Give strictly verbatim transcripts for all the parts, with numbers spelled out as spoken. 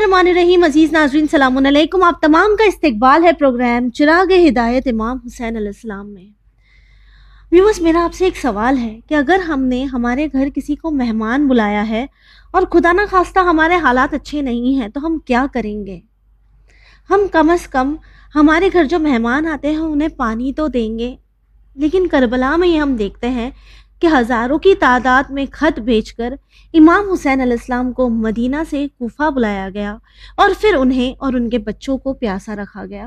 الرحمن الرحیم. عزیز ناظرین سلام علیکم. آپ تمام کا استقبال ہے پروگرام چراغ ہدایت امام حسین علیہ السلام میں. ویورز، میرا آپ سے ایک سوال ہے کہ اگر ہم نے ہمارے گھر کسی کو مہمان بلایا ہے اور خدا نہ خواستہ ہمارے حالات اچھے نہیں ہیں تو ہم کیا کریں گے؟ ہم کم از کم ہمارے گھر جو مہمان آتے ہیں انہیں پانی تو دیں گے. لیکن کربلا میں یہ ہم دیکھتے ہیں کہ ہزاروں کی تعداد میں خط بھیج کر امام حسین علیہ السلام کو مدینہ سے کوفہ بلایا گیا اور پھر انہیں اور ان کے بچوں کو پیاسا رکھا گیا.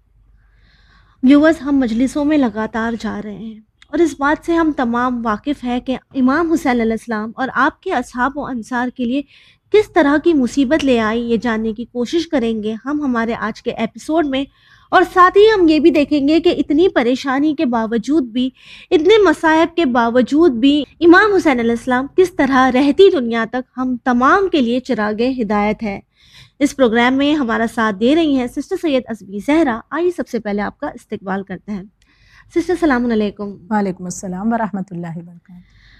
ویورز، ہم مجلسوں میں لگاتار جا رہے ہیں اور اس بات سے ہم تمام واقف ہیں کہ امام حسین علیہ السلام اور آپ کے اصحاب و انصار کے لیے کس طرح کی مصیبت لے آئی، یہ جاننے کی کوشش کریں گے ہم ہمارے آج کے ایپیسوڈ میں. اور ساتھ ہی ہم یہ بھی دیکھیں گے کہ اتنی پریشانی کے باوجود بھی، اتنے مصائب کے باوجود بھی امام حسین علیہ السلام کس طرح رہتی دنیا تک ہم تمام کے لیے چراغ ہدایت ہے. اس پروگرام میں ہمارا ساتھ دے رہی ہیں سسٹر سید ازبی زہرا. آئیے سب سے پہلے آپ کا استقبال کرتے ہیں. سسٹر السلام علیکم. وعلیکم السلام ورحمۃ اللہ وبرکاتہ.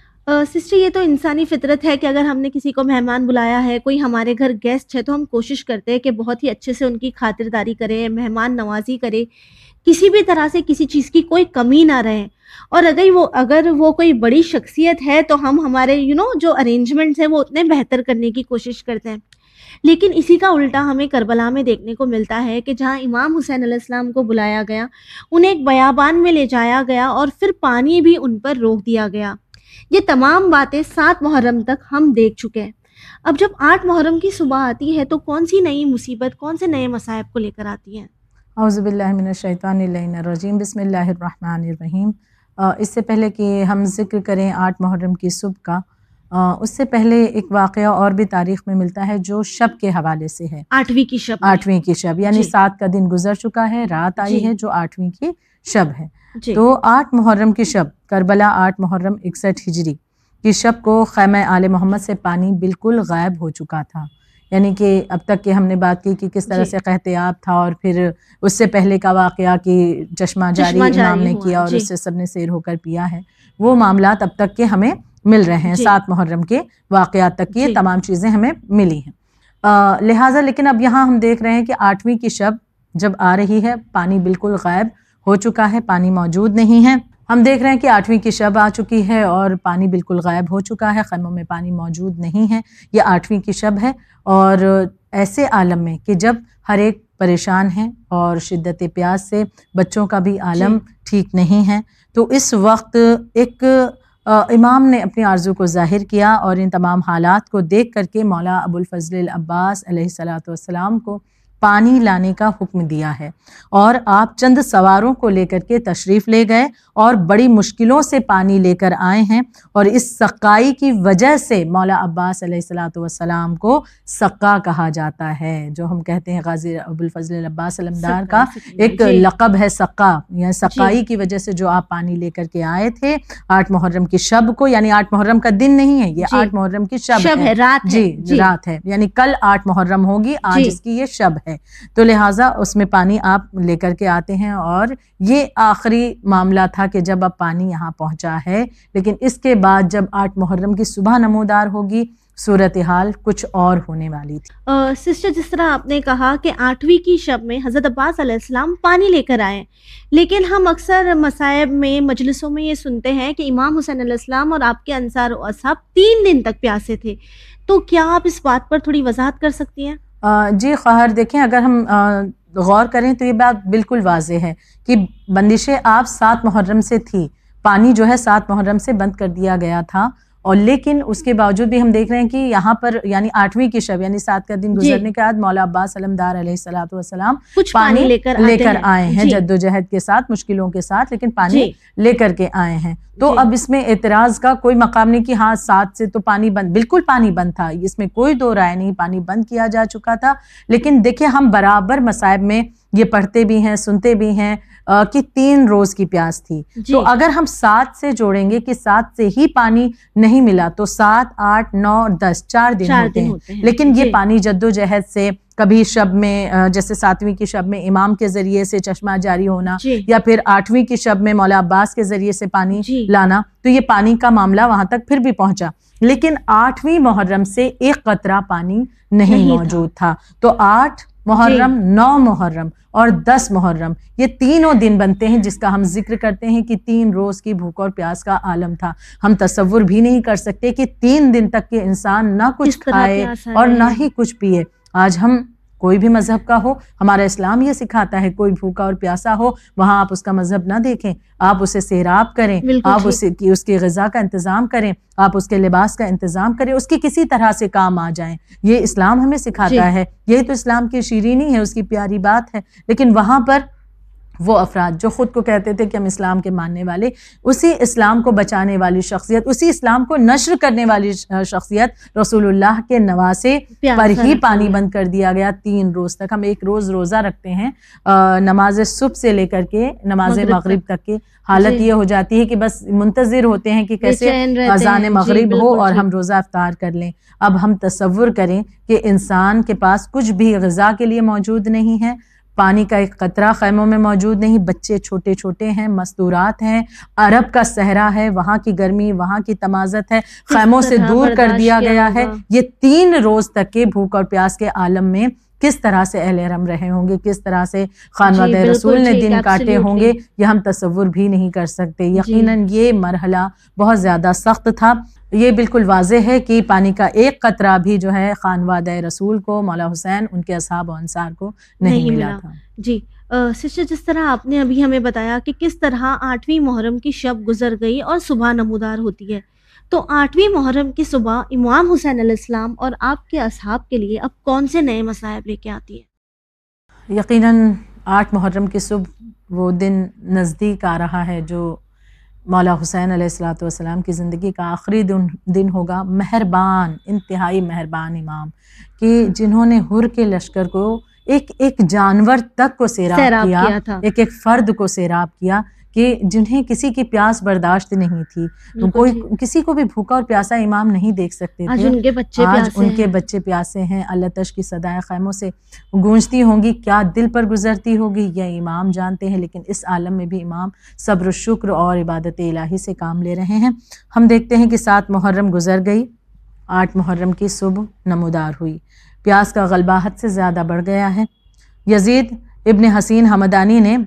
سسٹر، یہ تو انسانی فطرت ہے کہ اگر ہم نے کسی کو مہمان بلایا ہے، کوئی ہمارے گھر گیسٹ ہے، تو ہم کوشش کرتے ہیں کہ بہت ہی اچھے سے ان کی خاطرداری کریں، مہمان نوازی کریں، کسی بھی طرح سے کسی چیز کی کوئی کمی نہ رہے. اور اگر وہ اگر وہ کوئی بڑی شخصیت ہے تو ہم ہمارے یو نو جو ارینجمنٹس ہیں وہ اتنے بہتر کرنے کی کوشش کرتے ہیں. لیکن اسی کا الٹا ہمیں کربلا میں دیکھنے کو ملتا ہے کہ جہاں امام حسین علیہ السلام کو بلایا گیا، انہیں ایک بیابان میں لے جایا گیا اور پھر پانی بھی ان پر روک دیا گیا. یہ تمام باتیں سات محرم تک ہم دیکھ چکے ہیں. اب جب آٹھ محرم کی صبح آتی ہے تو کون سی نئی مصیبت، کون سے نئے مصائب کو لے کر آتی ہیں؟ اعوذ باللہ من الشیطان اللعین الرجیم. بسم اللہ الرحمن الرحیم. اس سے پہلے کہ ہم ذکر کریں آٹھ محرم کی صبح کا، اس سے پہلے ایک واقعہ اور بھی تاریخ میں ملتا ہے جو شب کے حوالے سے ہے. آٹھویں کی شب آٹھویں کی شب یعنی جی. سات کا دن گزر چکا ہے، رات آئی جی. ہے جو آٹھویں کی شب ہے. جی. تو آٹھ محرم کی شب، کربلا آٹھ محرم اکسٹھ ہجری کی شب کو خیمہ آل محمد سے پانی بالکل غائب ہو چکا تھا. یعنی کہ اب تک کہ ہم نے بات کی کہ کس طرح جی. سے قحطیاب تھا، اور پھر اس سے پہلے کا واقعہ کہ چشمہ جاری امام نے کیا اور جی. اس سے سب نے سیر ہو کر پیا ہے، وہ معاملات اب تک کے ہمیں مل رہے ہیں. جی. سات محرم کے واقعات تک کی یہ جی. تمام چیزیں ہمیں ملی ہیں. لہٰذا لیکن اب یہاں ہم دیکھ رہے ہیں کہ آٹھویں کی شب جب آ رہی ہے، پانی بالکل غائب ہو چکا ہے، پانی موجود نہیں ہے. ہم دیکھ رہے ہیں کہ آٹھویں کی شب آ چکی ہے اور پانی بالکل غائب ہو چکا ہے، خیموں میں پانی موجود نہیں ہے. یہ آٹھویں کی شب ہے اور ایسے عالم میں کہ جب ہر ایک پریشان ہے اور شدت پیاس سے بچوں کا بھی عالم ٹھیک نہیں ہے، تو اس وقت ایک امام نے اپنی آرزو کو ظاہر کیا اور ان تمام حالات کو دیکھ کر کے مولا ابو الفضل العباس علیہ الصلاۃ والسلام کو پانی لانے کا حکم دیا ہے. اور آپ چند سواروں کو لے کر کے تشریف لے گئے اور بڑی مشکلوں سے پانی لے کر آئے ہیں، اور اس سقائی کی وجہ سے مولا عباس علیہ الصلاۃ والسلام کو سقا کہا جاتا ہے، جو ہم کہتے ہیں غازی ابو الفضل العباس علمدار کا ایک جی. لقب ہے سقا، یعنی سقائی جی. کی وجہ سے جو آپ پانی لے کر کے آئے تھے آٹھ محرم کی شب کو. یعنی آٹھ محرم کا دن نہیں ہے یہ، جی. آٹھ محرم کی شب, شب ہے, رات جی, ہے. جی رات ہے. یعنی کل آٹھ محرم ہوگی، آج جی. اس کی یہ شب ہے، تو لہٰذا اس میں پانی آپ لے کر کے آتے ہیں. اور یہ آخری معاملہ تھا کہ جب اب پانی یہاں پہنچا ہے، لیکن اس کے بعد جب آٹھ محرم کی صبح نمودار ہوگی صورتحال کچھ اور ہونے والی تھی. سسٹر، جس طرح آپ نے کہا کہ آٹھویں کی شب میں حضرت عباس علیہ السلام پانی لے کر آئے، لیکن ہم اکثر مصائب میں، مجلسوں میں یہ سنتے ہیں کہ امام حسین علیہ السلام اور آپ کے انصار و اصحاب تین دن تک پیاسے تھے. تو کیا آپ اس بات پر تھوڑی وضاحت کر سکتی ہیں؟ جی خواہر، دیکھیں اگر ہم غور کریں تو یہ بات بالکل واضح ہے کہ بندش آپ سات محرم سے تھی، پانی جو ہے سات محرم سے بند کر دیا گیا تھا، اور لیکن اس کے باوجود بھی ہم دیکھ رہے ہیں کہ یہاں پر یعنی آٹھویں کی شب یعنی سات کا دن گزرنے کے بعد مولا عباس علمدار علیہ الصلوۃ والسلام کچھ پانی لے کر لے کر آئے ہیں، جد و جہد کے ساتھ، مشکلوں کے ساتھ، لیکن پانی لے کر کے آئے ہیں. تو اب اس میں اعتراض کا کوئی مقام نہیں کہ ہاں سات سے تو پانی بند، بالکل پانی بند تھا، اس میں کوئی دو رائے نہیں، پانی بند کیا جا چکا تھا. لیکن دیکھیں ہم برابر مصائب میں یہ پڑھتے بھی ہیں، سنتے بھی ہیں کہ تین روز کی پیاس تھی. تو اگر ہم سات سے جوڑیں گے کہ سات سے ہی پانی نہیں ملا تو سات، آٹھ، نو، دس، چار دن ہوتے ہیں. لیکن یہ پانی جد و جہد سے، کبھی شب میں جیسے ساتویں کی شب میں امام کے ذریعے سے چشمہ جاری ہونا، یا پھر آٹھویں کی شب میں مولا عباس کے ذریعے سے پانی لانا، تو یہ پانی کا معاملہ وہاں تک پھر بھی پہنچا. لیکن آٹھویں محرم سے ایک قطرہ پانی نہیں, نہیں موجود تھا, تھا. تو آٹھ محرم, نو محرم اور دس محرم یہ تینوں دن بنتے ہیں جس کا ہم ذکر کرتے ہیں کہ تین روز کی بھوک اور پیاس کا عالم تھا. ہم تصور بھی نہیں کر سکتے کہ تین دن تک کے انسان نہ کچھ کھائے اور نہ ہی کچھ پیے. آج ہم کوئی بھی مذہب کا ہو, ہمارا اسلام یہ سکھاتا ہے کوئی بھوکا اور پیاسا ہو وہاں آپ اس کا مذہب نہ دیکھیں, آپ اسے سیراب کریں, آپ اسے کی اس کی غذا کا انتظام کریں, آپ اس کے لباس کا انتظام کریں, اس کی کسی طرح سے کام آ جائیں. یہ اسلام ہمیں سکھاتا ہے, یہی تو اسلام کی شیرینی ہے, اس کی پیاری بات ہے. لیکن وہاں پر وہ افراد جو خود کو کہتے تھے کہ ہم اسلام کے ماننے والے, اسی اسلام کو بچانے والی شخصیت, اسی اسلام کو نشر کرنے والی شخصیت رسول اللہ کے نواسے پر ہی پانی بند کر دیا گیا تین روز تک. ہم ایک روز روزہ رکھتے ہیں, نماز صبح سے لے کر کے نماز مغرب تک کے حالت یہ ہو جاتی ہے کہ بس منتظر ہوتے ہیں کہ کیسے اذان مغرب ہو اور ہم روزہ افطار کر لیں. اب ہم تصور کریں کہ انسان کے پاس کچھ بھی غذا کے لیے موجود نہیں ہے, پانی کا ایک قطرہ خیموں میں موجود نہیں, بچے چھوٹے چھوٹے ہیں, مستورات ہیں, عرب کا صحرا ہے, وہاں کی گرمی, وہاں کی تمازت ہے, خیموں سے دور کر دیا گیا ہے. یہ تین روز تک کے بھوک اور پیاس کے عالم میں کس طرح سے اہل حرم رہے ہوں گے, کس طرح سے خانوادہ رسول نے دن کاٹے ہوں گے, یہ ہم تصور بھی نہیں کر سکتے. یقیناً یہ مرحلہ بہت زیادہ سخت تھا. یہ بالکل واضح ہے کہ پانی کا ایک قطرہ بھی جو ہے خانوادہ رسول کو, مولا حسین, ان کے اصحاب و انصار کو نہیں, نہیں ملا تھا. جی سسٹر, جس طرح آپ نے ابھی ہمیں بتایا کہ کس طرح آٹھویں محرم کی شب گزر گئی اور صبح نمودار ہوتی ہے, تو آٹھویں محرم کی صبح امام حسین علیہ السلام اور آپ کے اصحاب کے لیے اب کون سے نئے مصائب لے کے آتی ہے؟ یقیناً آٹھ محرم کی صبح وہ دن نزدیک آ رہا ہے جو مولا حسین علیہ الصلوۃ والسلام کی زندگی کا آخری دن دن ہوگا. مہربان, انتہائی مہربان امام کہ جنہوں نے حر کے لشکر کو ایک ایک جانور تک کو سیراب, سیراب کیا, کیا ایک ایک فرد کو سیراب کیا, کہ جنہیں کسی کی پیاس برداشت نہیں تھی. تو کوئی کسی کو بھی بھوکا اور پیاسا امام نہیں دیکھ سکتے تھے. آج ان کے بچے آج پیاسے ان ہیں. کے بچے پیاسے ہیں. اللہ تش کی صدائیں خیموں سے گونجتی ہوں گی, کیا دل پر گزرتی ہوگی یہ امام جانتے ہیں. لیکن اس عالم میں بھی امام صبر و شکر اور عبادت الہی سے کام لے رہے ہیں. ہم دیکھتے ہیں کہ سات محرم گزر گئی, آٹھ محرم کی صبح نمودار ہوئی. پیاس کا غلبہ حد سے زیادہ بڑھ گیا ہے. یزید ابن حسین ہمدانی نے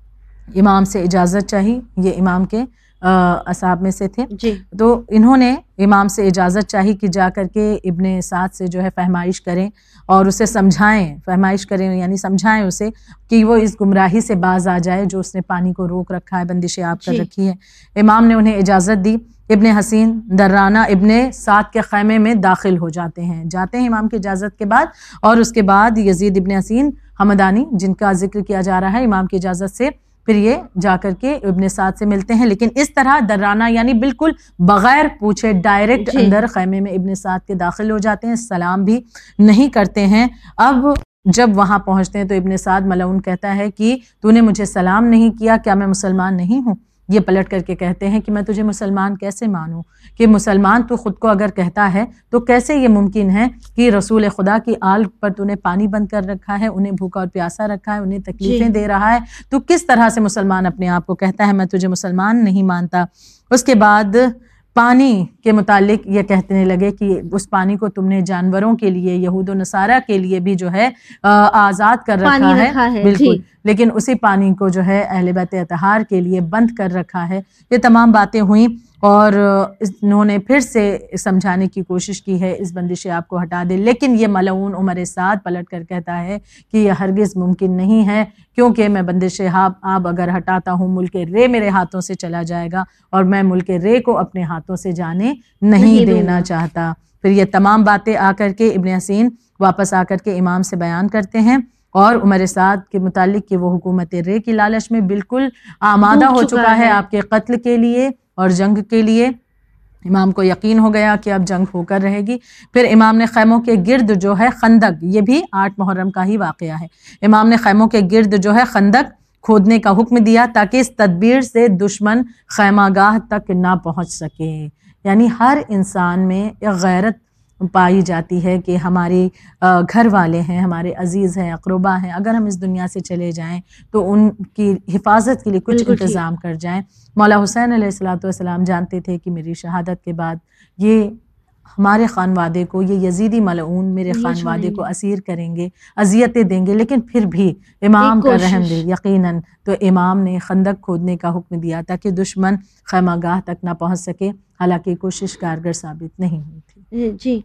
امام سے اجازت چاہی, یہ امام کے اصحاب میں سے تھے جی. تو انہوں نے امام سے اجازت چاہی کہ جا کر کے ابن سعد سے جو ہے فہمائش کریں اور اسے سمجھائیں, فہمائش کریں یعنی سمجھائیں اسے کہ وہ اس گمراہی سے باز آ جائے جو اس نے پانی کو روک رکھا ہے, بندشیں آپ کر رکھی ہے. امام نے انہیں اجازت دی. ابن حسین درانہ ابن سعد کے خیمے میں داخل ہو جاتے ہیں جاتے ہیں امام کی اجازت کے بعد, اور اس کے بعد یزید ابن حسین ہمدانی جن کا ذکر کیا جا رہا ہے امام کی اجازت سے, پھر یہ جا کر کے ابن سعد سے ملتے ہیں. لیکن اس طرح درانہ یعنی بالکل بغیر پوچھے ڈائریکٹ جی. اندر خیمے میں ابن سعد کے داخل ہو جاتے ہیں, سلام بھی نہیں کرتے ہیں. اب جب وہاں پہنچتے ہیں تو ابن سعد ملعون کہتا ہے کہ تو نے مجھے سلام نہیں کیا, کیا میں مسلمان نہیں ہوں؟ یہ پلٹ کر کے کہتے ہیں کہ میں تجھے مسلمان کیسے مانوں, کہ مسلمان تو خود کو اگر کہتا ہے تو کیسے یہ ممکن ہے کہ رسول خدا کی آل پر تو نے پانی بند کر رکھا ہے, انہیں بھوکا اور پیاسا رکھا ہے, انہیں تکلیفیں جی. دے رہا ہے, تو کس طرح سے مسلمان اپنے آپ کو کہتا ہے؟ میں تجھے مسلمان نہیں مانتا. اس کے بعد پانی کے متعلق یہ کہنے لگے کہ اس پانی کو تم نے جانوروں کے لیے, یہود و نصارہ کے لیے بھی جو ہے آزاد کر رکھا ہے, ہے بالکل, جی. لیکن اسی پانی کو جو ہے اہل بیت اطہار کے لیے بند کر رکھا ہے. یہ تمام باتیں ہوئیں اور انہوں نے پھر سے سمجھانے کی کوشش کی ہے اس بندش آپ کو ہٹا دے, لیکن یہ ملعون عمر سعد پلٹ کر کہتا ہے کہ یہ ہرگز ممکن نہیں ہے, کیونکہ میں بندش آب اگر ہٹاتا ہوں ملک رے میرے ہاتھوں سے چلا جائے گا, اور میں ملک رے کو اپنے ہاتھوں سے جانے نہیں, نہیں دینا چاہتا. پھر یہ تمام باتیں آ کر کے ابن حسین واپس آ کر کے امام سے بیان کرتے ہیں اور عمر سعد کے متعلق کہ وہ حکومت رے کی لالچ میں بالکل آمادہ ہو چکا ہے آپ کے قتل کے لیے اور جنگ کے لیے. امام کو یقین ہو گیا کہ اب جنگ ہو کر رہے گی. پھر امام نے خیموں کے گرد جو ہے خندق, یہ بھی آٹھ محرم کا ہی واقعہ ہے, امام نے خیموں کے گرد جو ہے خندق کھودنے کا حکم دیا تاکہ اس تدبیر سے دشمن خیمہ گاہ تک نہ پہنچ سکے. یعنی ہر انسان میں ایک غیرت پائی جاتی ہے کہ ہمارے گھر والے ہیں, ہمارے عزیز ہیں, اقربا ہیں, اگر ہم اس دنیا سے چلے جائیں تو ان کی حفاظت کے لیے کچھ انتظام کر جائیں. مولا حسین علیہ الصلوۃ والسلام جانتے تھے کہ میری شہادت کے بعد یہ ہمارے خانوادے کو یہ یزیدی ملعون میرے خانوادے کو اسیر کریں گے، اذیتیں دیں گے، لیکن پھر بھی امام کا رحم دل یقیناً تو امام نے خندق کھودنے کا حکم دیا تاکہ دشمن خیمہ گاہ تک نہ پہنچ سکے، حالانکہ کوشش کارگر ثابت نہیں ہوئی تھی۔ جی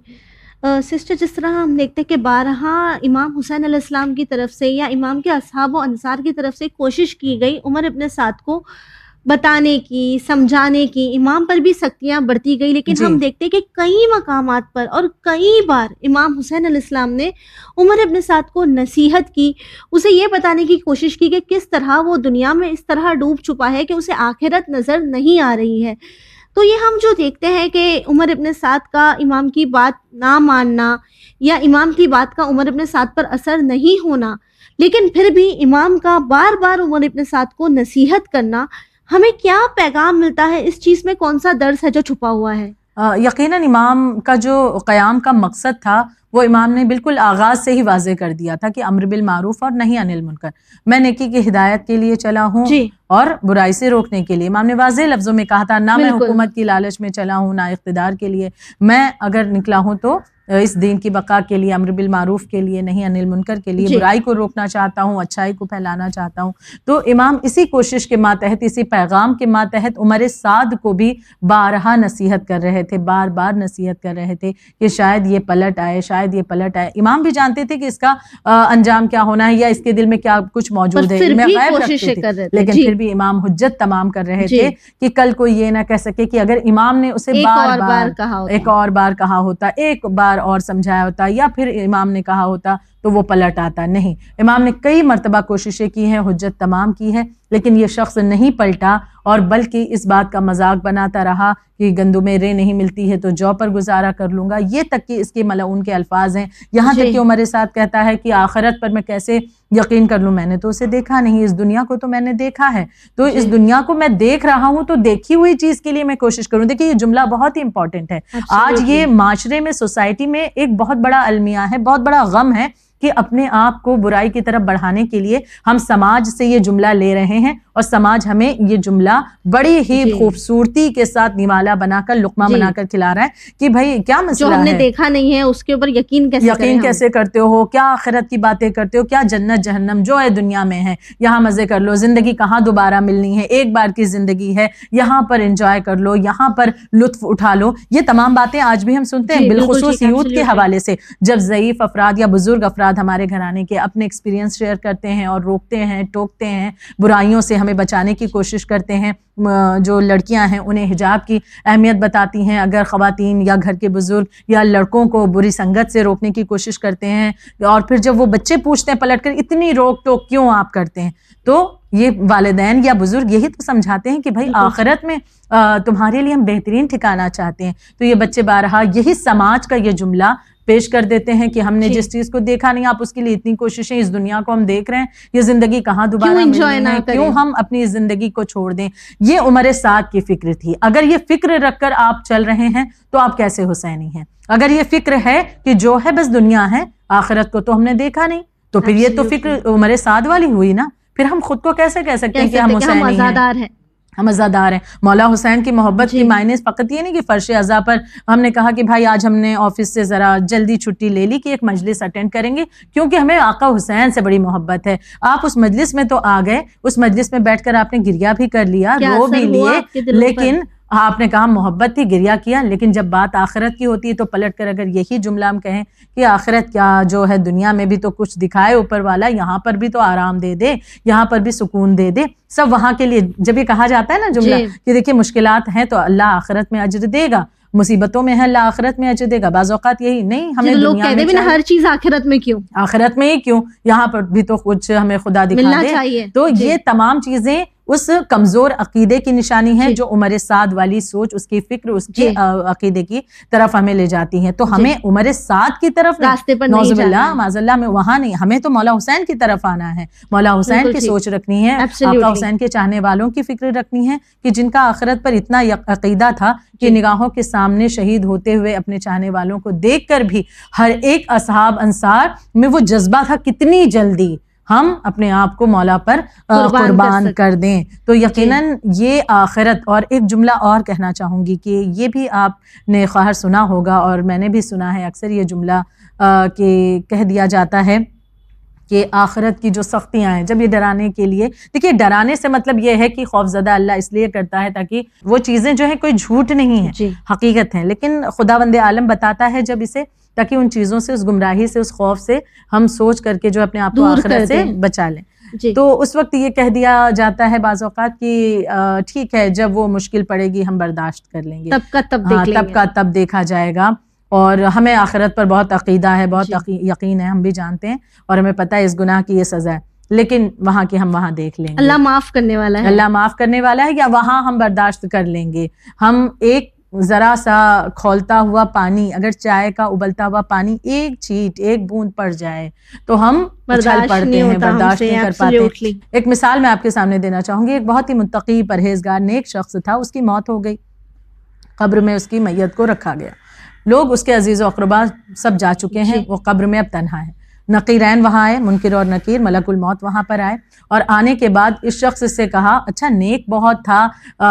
سسٹر، جس طرح ہم دیکھتے ہیں کہ بارہا امام حسین علیہ السلام کی طرف سے یا امام کے اصحاب و انصار کی طرف سے کوشش کی گئی عمر ابن سعد کو بتانے کی، سمجھانے کی، امام پر بھی سختیاں بڑھتی گئی، لیکن جی ہم دیکھتے ہیں کہ کئی مقامات پر اور کئی بار امام حسین علیہ السلام نے عمر ابن سعد کو نصیحت کی، اسے یہ بتانے کی کوشش کی کہ کس طرح وہ دنیا میں اس طرح ڈوب چھپا ہے کہ اسے آخرت نظر نہیں آ رہی ہے۔ تو یہ ہم جو دیکھتے ہیں کہ عمر ابن سعد کا امام کی بات نہ ماننا یا امام کی بات کا عمر ابن سعد پر اثر نہیں ہونا، لیکن پھر بھی امام کا بار بار عمر ابن سعد کو نصیحت کرنا، ہمیں کیا پیغام ملتا ہے؟ اس چیز میں کون سا درس ہے جو چھپا ہوا ہے؟ یقیناً امام کا جو قیام کا مقصد تھا وہ امام نے بالکل آغاز سے ہی واضح کر دیا تھا کہ امر بالمعروف اور نہی عن المنکر، میں نیکی کی ہدایت کے لیے چلا ہوں جی اور برائی سے روکنے کے لیے۔ امام نے واضح لفظوں میں کہا تھا، نہ میں حکومت کی لالچ میں چلا ہوں، نہ اقتدار کے لیے، میں اگر نکلا ہوں تو اس دین کی بقا کے لیے، امر بالمعروف کے لیے، نہی عن المنکر کے لیے، برائی کو روکنا چاہتا ہوں، اچھائی کو پھیلانا چاہتا ہوں۔ تو امام اسی کوشش کے ماتحت، اسی پیغام کے ماتحت عمر سعد کو بھی بارہا نصیحت کر رہے تھے، بار بار نصیحت کر رہے تھے کہ شاید یہ پلٹ آئے، شاید یہ پلٹ آئے۔ امام بھی جانتے تھے کہ اس کا انجام کیا ہونا ہے یا اس کے دل میں کیا کچھ موجود ہے، علم غیب رکھتے تھے، لیکن پھر بھی امام حجت تمام کر رہے تھے کہ کل کوئی یہ نہ کہہ سکے کہ اگر امام نے اسے بار بار ایک اور بار کہا ہوتا، ایک بار اور سمجھایا ہوتا، یا پھر امام نے کہا ہوتا تو وہ پلٹ آتا نہیں۔ امام نے کئی مرتبہ کوششیں کی ہیں، حجت تمام کی ہے، لیکن یہ شخص نہیں پلٹا اور بلکہ اس بات کا مذاق بناتا رہا کہ گندم رے نہیں ملتی ہے تو جو پر گزارا کر لوں گا، یہ تک کہ اس کے ملعون کے الفاظ ہیں۔ یہاں تک کہ عمر سعد کہتا ہے کہ آخرت پر میں کیسے یقین کر لوں، میں نے تو اسے دیکھا نہیں، اس دنیا کو تو میں نے دیکھا ہے، تو اس دنیا کو میں دیکھ رہا ہوں تو دیکھی ہوئی چیز کے لیے میں کوشش کروں۔ دیکھیے یہ جملہ بہت ہی امپورٹنٹ ہے، آج یہ معاشرے میں، سوسائٹی میں ایک بہت بڑا المیہ ہے، بہت بڑا غم ہے کہ اپنے آپ کو برائی کی طرف بڑھانے کے لیے ہم سماج سے یہ جملہ لے رہے ہیں اور سماج ہمیں یہ جملہ بڑی ہی خوبصورتی کے ساتھ نوالا بنا کر، لقمہ بنا کر کھلا رہا ہے کہ بھائی کیا مسئلہ ہے، جو ہم نے دیکھا نہیں ہے اس کے اوپر یقین کیسے یقین کیسے کرتے ہو، کیا آخرت کی باتیں کرتے ہو، کیا جنت جہنم جو ہے دنیا میں ہے، یہاں مزے کر لو، زندگی کہاں دوبارہ ملنی ہے، ایک بار کی زندگی ہے، یہاں پر انجوائے کر لو، یہاں پر لطف اٹھا لو۔ یہ تمام باتیں آج بھی ہم سنتے ہیں، بالخصوص یوتھ کے حوالے سے، جب ضعیف افراد یا بزرگ افراد ہمارے گھرانے کے اپنے ایکسپیرینس شیئر کرتے ہیں اور روکتے ہیں، ٹوکتے ہیں، برائیوں سے ہمیں بچانے کی کوشش کرتے ہیں، جو لڑکیاں ہیں انہیں حجاب کی اہمیت بتاتی ہیں، اگر خواتین یا گھر کے بزرگ یا لڑکوں کو بری سنگت سے روکنے کی کوشش کرتے ہیں، اور پھر جب وہ بچے پوچھتے ہیں پلٹ کر اتنی روک ٹوک کیوں آپ کرتے ہیں، تو یہ والدین یا بزرگ یہی تو سمجھاتے ہیں کہ بھائی آخرت میں تمہارے لیے ہم بہترین ٹھکانہ چاہتے ہیں۔ تو یہ بچے بارہا یہی سماج کا یہ جملہ پیش کر دیتے ہیں کہ ہم نے جس چیز کو دیکھا نہیں، آپ اس کے لیے اتنی کوششیں، اس دنیا کو ہم دیکھ رہے ہیں، یہ زندگی کہاں دوبارہ ملنی ہے، کیوں ہم اپنی زندگی کو چھوڑ دیں۔ یہ عمر سعد کی فکر تھی۔ اگر یہ فکر رکھ کر آپ چل رہے ہیں تو آپ کیسے حسینی ہیں؟ اگر یہ فکر ہے کہ جو ہے بس دنیا ہے، آخرت کو تو ہم نے دیکھا نہیں، تو پھر یہ تو فکر عمر سعد والی ہوئی نا، پھر ہم خود کو کیسے کہہ سکتے ہیں کہ ہم حسینی ہیں، ہم عزادار ہیں۔ مولا حسین کی محبت کی معنی فقط یہ نہیں کہ فرش عزا پر ہم نے کہا کہ بھائی آج ہم نے آفس سے ذرا جلدی چھٹی لے لی کہ ایک مجلس اٹینڈ کریں گے کیونکہ ہمیں آقا حسین سے بڑی محبت ہے۔ آپ اس مجلس میں تو آ گئے، اس مجلس میں بیٹھ کر آپ نے گریا بھی کر لیا، رو بھی لیے، لیکن آپ نے کہا محبت تھی، گریا کیا، لیکن جب بات آخرت کی ہوتی ہے تو پلٹ کر اگر یہی جملہ ہم کہیں کہ آخرت کیا جو ہے، دنیا میں بھی تو کچھ دکھائے اوپر والا، یہاں پر بھی تو آرام دے دے، یہاں پر بھی سکون دے دے، سب وہاں کے لیے۔ جب یہ کہا جاتا ہے نا جملہ کہ دیکھیے مشکلات ہیں تو اللہ آخرت میں اجر دے گا، مصیبتوں میں ہے اللہ آخرت میں اجر دے گا، بعض اوقات یہی نہیں، ہمیں دنیا میں بھی ہر چیز آخرت میں کیوں، آخرت میں ہی کیوں، یہاں پر بھی تو کچھ ہمیں خدا دکھا دے۔ تو یہ تمام چیزیں اس کمزور عقیدے کی نشانی ہے جو عمر سعد والی سوچ، اس کی فکر، اس کے عقیدے کی طرف ہمیں لے جاتی ہیں۔ تو ہمیں عمر سعد کی طرف راستے پر نعوذ باللہ معاذ اللہ میں وہاں نہیں، ہمیں تو مولا حسین کی طرف آنا ہے، مولا حسین کی سوچ رکھنی ہے، آقا حسین کے چاہنے والوں کی فکر رکھنی ہے کہ جن کا آخرت پر اتنا عقیدہ تھا کہ نگاہوں کے سامنے شہید ہوتے ہوئے اپنے چاہنے والوں کو دیکھ کر بھی ہر ایک اصحاب انصار میں وہ جذبہ تھا، کتنی جلدی ہم اپنے آپ کو مولا پر قربان کر دیں. تو یقیناً یہ آخرت. اور ایک جملہ اور کہنا چاہوں گی کہ یہ بھی آپ نے خواہر سنا ہوگا اور میں نے بھی سنا ہے اکثر یہ جملہ کہ کہہ دیا جاتا ہے کہ آخرت کی جو سختیاں ہیں جب یہ ڈرانے کے لیے. دیکھیے ڈرانے سے مطلب یہ ہے کہ خوف زدہ اللہ اس لیے کرتا ہے تاکہ وہ چیزیں جو ہیں کوئی جھوٹ نہیں ہیں, جی. حقیقت ہیں, لیکن خداوند عالم بتاتا ہے جب اسے تاکہ ان چیزوں سے, اس گمراہی سے, اس خوف سے ہم سوچ کر کے جو اپنے آپ کو آخرت سے بچا لیں. جی. تو اس وقت یہ کہہ دیا جاتا ہے بعض اوقات کہ ٹھیک ہے جب وہ مشکل پڑے گی ہم برداشت کر لیں گے, تب کا تب ہاں تب کا تب دیکھا جائے گا. اور ہمیں آخرت پر بہت عقیدہ ہے, بہت جی. یقین ہے, ہم بھی جانتے ہیں اور ہمیں پتہ ہے اس گناہ کی یہ سزا ہے, لیکن وہاں کی ہم وہاں دیکھ لیں گے. اللہ معاف کرنے والا ہے, اللہ معاف کرنے والا ہے, یا وہاں ہم برداشت کر لیں گے. ہم ایک ذرا سا کھولتا ہوا پانی, اگر چائے کا ابلتا ہوا پانی ایک چھینٹ ایک بوند پڑ جائے تو ہم اچھل پڑتے ہیں, برداشت نہیں کر پاتے. ایک مثال میں آپ کے سامنے دینا چاہوں گی. ایک بہت ہی متقی پرہیزگار نیک شخص تھا, اس کی موت ہو گئی, قبر میں اس کی میت کو رکھا گیا, لوگ اس کے عزیز و اقربا سب جا چکے ہیں, وہ قبر میں اب تنہا ہے. نقیرین وہاں آئے, منکر اور نکیر, ملک الموت وہاں پر آئے, اور آنے کے بعد اس شخص سے کہا اچھا نیک بہت تھا,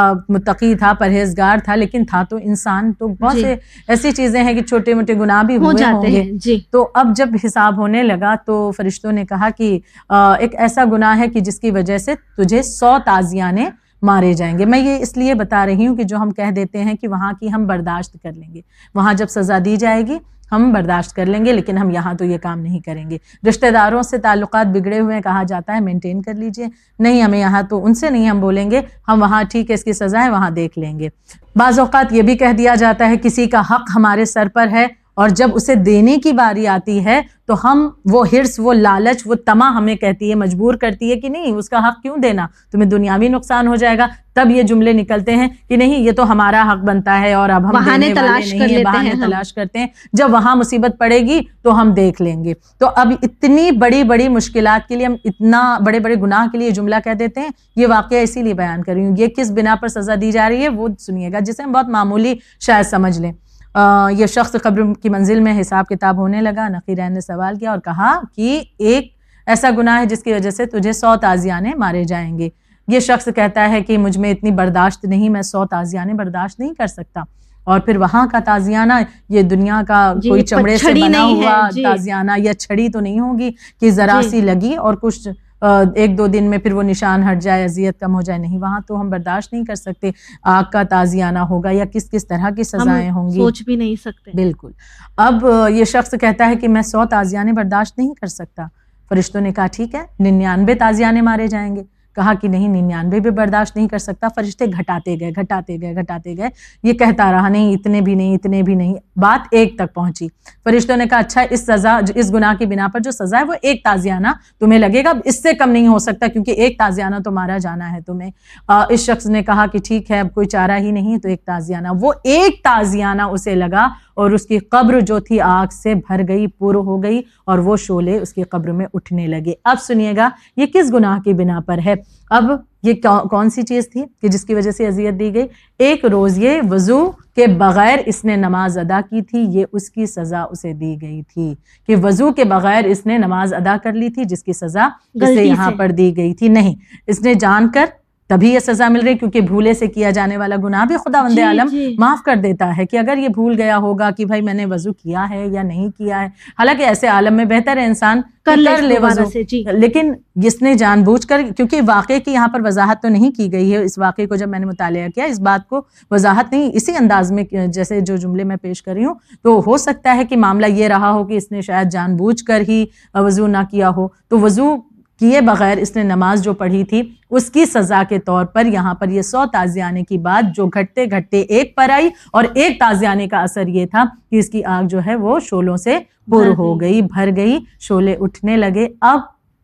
متقی تھا, پرہیزگار تھا, لیکن تھا تو انسان, تو بہت سے ایسی چیزیں ہیں کہ چھوٹے موٹے گناہ بھی ہوئے ہوں گے. تو اب جب حساب ہونے لگا تو فرشتوں نے کہا کہ ایک ایسا گناہ ہے کہ جس کی وجہ سے تجھے سو تازیانے مارے جائیں گے. میں یہ اس لیے بتا رہی ہوں کہ جو ہم کہہ دیتے ہیں کہ وہاں کی ہم برداشت کر لیں گے, وہاں جب سزا دی جائے گی ہم برداشت کر لیں گے, لیکن ہم یہاں تو یہ کام نہیں کریں گے. رشتہ داروں سے تعلقات بگڑے ہوئے کہا جاتا ہے مینٹین کر لیجئے, نہیں ہمیں یہاں تو ان سے نہیں ہم بولیں گے, ہم وہاں ٹھیک ہے اس کی سزا ہے وہاں دیکھ لیں گے. بعض اوقات یہ بھی کہہ دیا جاتا ہے کسی کا حق ہمارے سر پر ہے اور جب اسے دینے کی باری آتی ہے تو ہم وہ ہرس, وہ لالچ, وہ طمع ہمیں کہتی ہے, مجبور کرتی ہے کہ نہیں اس کا حق کیوں دینا, تمہیں دنیاوی نقصان ہو جائے گا. تب یہ جملے نکلتے ہیں کہ نہیں یہ تو ہمارا حق بنتا ہے اور اب ہم دینے والے نہیں ہیں, بہانے تلاش کرتے ہیں. جب وہاں مصیبت پڑے گی تو ہم دیکھ لیں گے. تو اب اتنی بڑی بڑی مشکلات کے لیے ہم اتنا بڑے بڑے گناہ کے لیے جملہ کہہ دیتے ہیں. یہ واقعہ اسی لیے بیان کر رہی ہوں. یہ کس بنا پر سزا دی جا رہی ہے وہ سنیے گا, جسے ہم بہت معمولی شاید سمجھ لیں. یہ شخص قبر کی منزل میں حساب کتاب ہونے لگا. نقیرین نے سوال کیا اور کہا کہ ایک ایسا گناہ ہے جس کی وجہ سے تجھے سو تازیانے مارے جائیں گے. یہ شخص کہتا ہے کہ مجھ میں اتنی برداشت نہیں, میں سو تازیانے برداشت نہیں کر سکتا. اور پھر وہاں کا تازیانہ یہ دنیا کا کوئی چمڑے سے بنا ہوا تازیانہ یا چھڑی تو نہیں ہوگی کہ ذرا سی لگی اور کچھ ایک دو دن میں پھر وہ نشان ہٹ جائے, اذیت کم ہو جائے. نہیں, وہاں تو ہم برداشت نہیں کر سکتے. آگ کا تازیانہ ہوگا یا کس کس طرح کی سزائیں ہوں گی, سوچ بھی نہیں سکتے. بالکل. اب یہ شخص کہتا ہے کہ میں سو تازیانے برداشت نہیں کر سکتا. فرشتوں نے کہا ٹھیک ہے ننیانوے تازیانے مارے جائیں گے. کہا کہ نہیں ننیانوے بھی برداشت نہیں کر سکتا. فرشتے گھٹاتے گئے گھٹاتے گئے گھٹاتے گئے یہ کہتا رہا نہیں اتنے بھی نہیں اتنے بھی نہیں. بات ایک تک پہنچی. فرشتوں نے کہا اچھا اس سزا اس گناہ کی بنا پر جو سزا ہے وہ ایک تازیانہ تمہیں لگے گا, اس سے کم نہیں ہو سکتا کیونکہ ایک تازیانہ تو مارا جانا ہے تمہیں. اس شخص نے کہا کہ ٹھیک ہے اب کوئی چارہ ہی نہیں تو ایک تازیانہ. وہ ایک تازیانہ اسے لگا اور اس کی قبر جو تھی آگ سے بھر گئی, پر ہو گئی اور وہ شعلے اس کی قبر میں اٹھنے لگے. اب سنیے گا یہ کس گناہ کی بنا پر ہے. اب یہ کون سی چیز تھی کہ جس کی وجہ سے اذیت دی گئی. ایک روز یہ وضو کے بغیر اس نے نماز ادا کی تھی, یہ اس کی سزا اسے دی گئی تھی کہ وضو کے بغیر اس نے نماز ادا کر لی تھی جس کی سزا اسے یہاں پر دی گئی تھی. نہیں, اس نے جان کر تبھی یہ سزا مل رہی کیونکہ بھولے سے کیا جانے والا گناہ بھی خداوند عالم معاف کر دیتا ہے کہ اگر یہ بھول گیا ہوگا کہ بھائی میں نے وضو کیا ہے یا نہیں کیا ہے. حالانکہ ایسے عالم میں بہتر ہے انسان کر لے وضو, لیکن جس نے جان بوجھ کر, کیونکہ واقعے کی یہاں پر وضاحت تو نہیں کی گئی ہے. اس واقعے کو جب میں نے مطالعہ کیا اس بات کو وضاحت نہیں اسی انداز میں جیسے جو جملے میں پیش کر رہی ہوں, تو ہو سکتا ہے کہ معاملہ یہ رہا ہو کہ اس نے شاید جان بوجھ کر ہی وضو نہ کیا ہو. تو وضو کیے بغیر اس نے نماز جو پڑھی تھی اس کی سزا کے طور پر یہاں پر یہ سو تازیانے کی بات جو گھٹتے گھٹتے ایک پر آئی, اور ایک تازیانے کا اثر یہ تھا کہ اس کی آگ جو ہے وہ شعلوں سے پر ہو گئی, بھر گئی, شعلے اٹھنے لگے. اب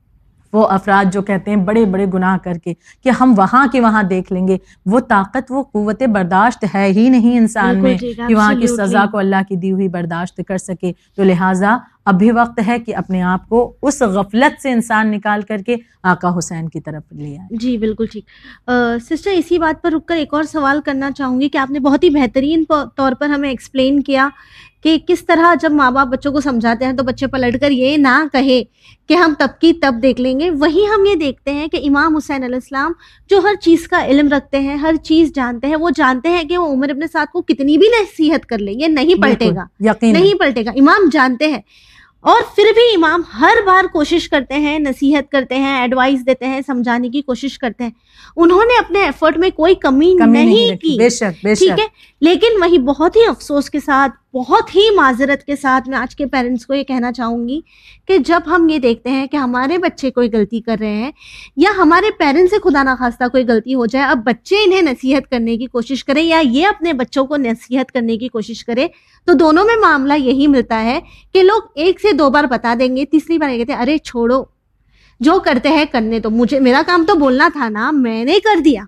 وہ افراد جو کہتے ہیں بڑے بڑے گناہ کر کے کہ ہم وہاں کی وہاں دیکھ لیں گے, وہ طاقت وہ قوت برداشت ہے ہی نہیں انسان میں کہ وہاں کی سزا کو اللہ کی دی ہوئی برداشت کر سکے. تو لہٰذا اب بھی وقت ہے کہ اپنے آپ کو اس غفلت سے انسان نکال کر کے آقا حسین کی طرف لے آئے. جی بالکل ٹھیک. سسٹر اسی بات پر رک کر ایک اور سوال کرنا چاہوں گی کہ آپ نے بہت ہی بہترین طور پر ہمیں ایکسپلین کیا کہ کس طرح جب ماں باپ بچوں کو سمجھاتے ہیں تو بچے پلٹ کر یہ نہ کہے کہ ہم تب کی تب دیکھ لیں گے. وہی ہم یہ دیکھتے ہیں کہ امام حسین علیہ السلام جو ہر چیز کا علم رکھتے ہیں, ہر چیز جانتے ہیں, وہ جانتے ہیں کہ وہ عمر ابن سعد کو کتنی بھی نصیحت کر لیں گے نہیں پلٹے گا, نہیں پلٹے گا. امام جانتے ہیں, اور پھر بھی امام ہر بار کوشش کرتے ہیں, نصیحت کرتے ہیں, ایڈوائز دیتے ہیں, سمجھانے کی کوشش کرتے ہیں. انہوں نے اپنے ایفرٹ میں کوئی کمی, کمی نہیں, نہیں کی, بے شک, بے ٹھیک ہے. لیکن وہی بہت ہی افسوس کے ساتھ, بہت ہی معذرت کے ساتھ میں آج کے پیرنٹس کو یہ کہنا چاہوں گی کہ جب ہم یہ دیکھتے ہیں کہ ہمارے بچے کوئی غلطی کر رہے ہیں یا ہمارے پیرنٹس سے خدا نخواستہ کوئی غلطی ہو جائے, اب بچے انہیں نصیحت کرنے کی کوشش کریں یا یہ اپنے بچوں کو نصیحت کرنے کی کوشش کرے, تو دونوں میں معاملہ یہی ملتا ہے کہ لوگ ایک سے دو بار بتا دیں گے, تیسری بار یہ کہتے ہیں ارے چھوڑو جو کرتے ہیں کرنے, تو مجھے میرا کام تو بولنا تھا نا, میں نے کر دیا.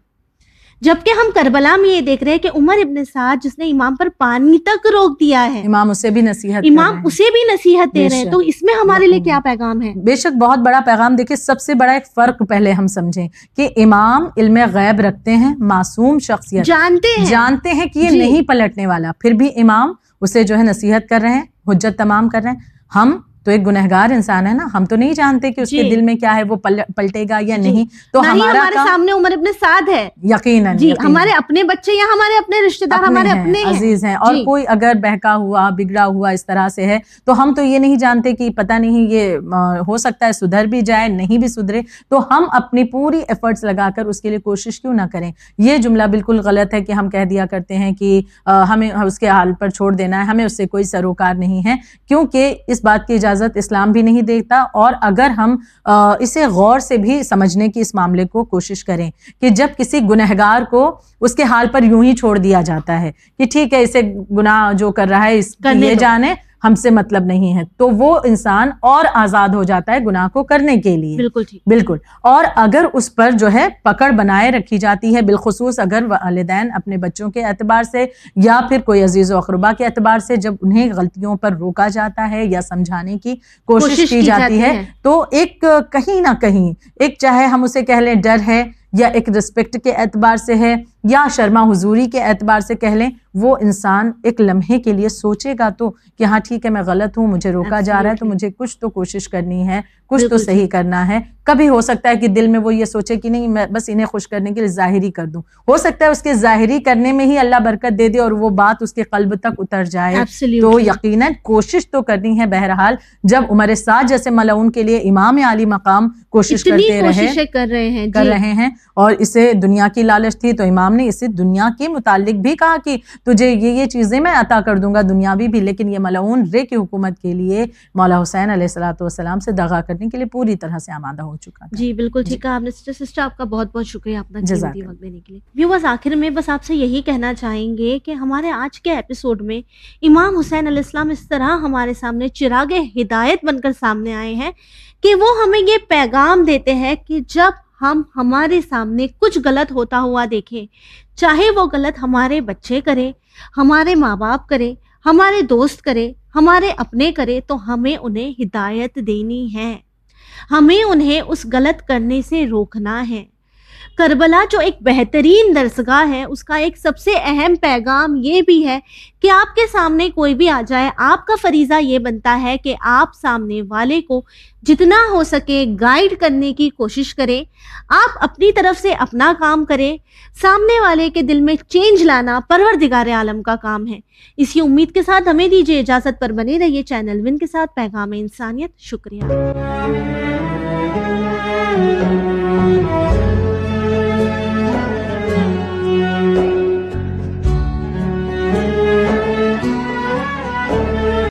جبکہ ہم کربلا میں یہ دیکھ رہے ہیں کہ عمر ابن سعد جس نے امام پر پانی تک روک دیا ہے, امام اسے بھی نصیحت امام اسے بھی نصیحت دے رہے ہیں, تو اس میں ہمارے لیے کیا پیغام ہے؟ بے شک بہت بڑا پیغام. دیکھیں سب سے بڑا ایک فرق پہلے ہم سمجھیں کہ امام علم غیب رکھتے ہیں, معصوم شخصیت, جانتے ہیں جانتے ہیں کہ یہ نہیں پلٹنے والا, پھر بھی امام اسے جو ہے نصیحت کر رہے ہیں, حجت تمام کر رہے ہیں. ہم تو ایک گنہگار انسان ہے نا, ہم تو نہیں جانتے کہ اس کے دل میں کیا ہے, وہ پلٹے گا یا نہیں. تو ہمارا ہمارے سامنے عمر ابن سعد ہے, یقیناً جی ہمارے اپنے بچے یا ہمارے اپنے رشتہ دار ہمارے اپنے عزیز ہیں, اور کوئی اگر بہکا ہوا بگڑا ہوا اس طرح سے ہے تو ہم تو یہ نہیں جانتے کہ پتہ نہیں یہ ہو سکتا ہے سدھر بھی جائے, نہیں بھی سدھرے, تو ہم اپنی پوری ایفرٹس لگا کر اس کے لیے کوشش کیوں نہ کریں. یہ جملہ بالکل غلط ہے کہ ہم کہہ دیا کرتے ہیں کہ ہمیں اس کے حال پر چھوڑ دینا ہے, ہمیں اس سے کوئی سروکار نہیں ہے, کیونکہ اس بات کی اجازت اسلام بھی نہیں دیتا. اور اگر ہم اسے غور سے بھی سمجھنے کی اس معاملے کو کوشش کریں کہ جب کسی گنہگار کو اس کے حال پر یوں ہی چھوڑ دیا جاتا ہے کہ ٹھیک ہے اسے گناہ جو کر رہا ہے اس یہ جانے, ہم سے مطلب نہیں ہے, تو وہ انسان اور آزاد ہو جاتا ہے گناہ کو کرنے کے لیے. بالکل بالکل. اور اگر اس پر جو ہے پکڑ بنائے رکھی جاتی ہے, بالخصوص اگر والدین اپنے بچوں کے اعتبار سے یا پھر کوئی عزیز و اقربا کے اعتبار سے جب انہیں غلطیوں پر روکا جاتا ہے یا سمجھانے کی کوشش کی جاتی ہے, تو ایک کہیں نہ کہیں ایک چاہے ہم اسے کہہ لیں ڈر ہے, یا ایک رسپیکٹ کے اعتبار سے ہے, یا شرما حضوری کے اعتبار سے کہہ لیں, وہ انسان ایک لمحے کے لیے سوچے گا تو کہ ہاں ٹھیک ہے میں غلط ہوں, مجھے روکا جا رہا ہے, تو مجھے کچھ تو کوشش کرنی ہے, کچھ تو صحیح کرنا ہے. کبھی ہو سکتا ہے کہ دل میں وہ یہ سوچے کہ نہیں میں بس انہیں خوش کرنے کے لیے ظاہری کر دوں, ہو سکتا ہے اس کے ظاہری کرنے میں ہی اللہ برکت دے دے اور وہ بات اس کے قلب تک اتر جائے. تو یقیناً کوشش تو کرنی ہے. بہرحال جب عمر سعد جیسے ملعون کے لیے امام عالی مقام کوشش کرتے رہے کر رہے ہیں کر رہے ہیں اور اسے دنیا کی لالچ تھی, تو امام نے اسے دنیا کے متعلق بھی کہا کہ تجھے یہ یہ چیزیں میں عطا کر دوں گا دنیاوی بھی, لیکن یہ ملعون رے کی حکومت کے لیے مولا حسین علیہ الصلوۃ والسلام سے دغا کرنے کے لیے پوری طرح سے آمادہ ہو چکا تھا. جی بالکل ٹھیک ہے آپ نے. سسٹر سسٹر آپ کا بہت بہت شکریہ اپنا قیمتی وقت دینے کے لیے. ویورز آخر میں بس آپ سے یہی کہنا چاہیں گے کہ ہمارے آج کے ایپیسوڈ میں امام حسین علیہ السلام اس طرح ہمارے سامنے چراغ ہدایت بن کر سامنے آئے ہیں کہ وہ ہمیں یہ پیغام دیتے ہیں کہ جب ہم ہمارے سامنے کچھ غلط ہوتا ہوا دیکھیں, چاہے وہ غلط ہمارے بچے کرے, ہمارے ماں باپ کرے, ہمارے دوست کرے, ہمارے اپنے کرے, تو ہمیں انہیں ہدایت دینی ہے, ہمیں انہیں اس غلط کرنے سے روکنا ہے. کربلا جو ایک بہترین درسگاہ ہے, اس کا ایک سب سے اہم پیغام یہ بھی ہے کہ آپ کے سامنے کوئی بھی آ جائے, آپ کا فریضہ یہ بنتا ہے کہ آپ سامنے والے کو جتنا ہو سکے گائیڈ کرنے کی کوشش کریں. آپ اپنی طرف سے اپنا کام کریں, سامنے والے کے دل میں چینج لانا پروردگار عالم کا کام ہے. اسی امید کے ساتھ ہمیں دیجیے اجازت, پر بنے رہیے چینل ون کے ساتھ پیغام انسانیت. شکریہ.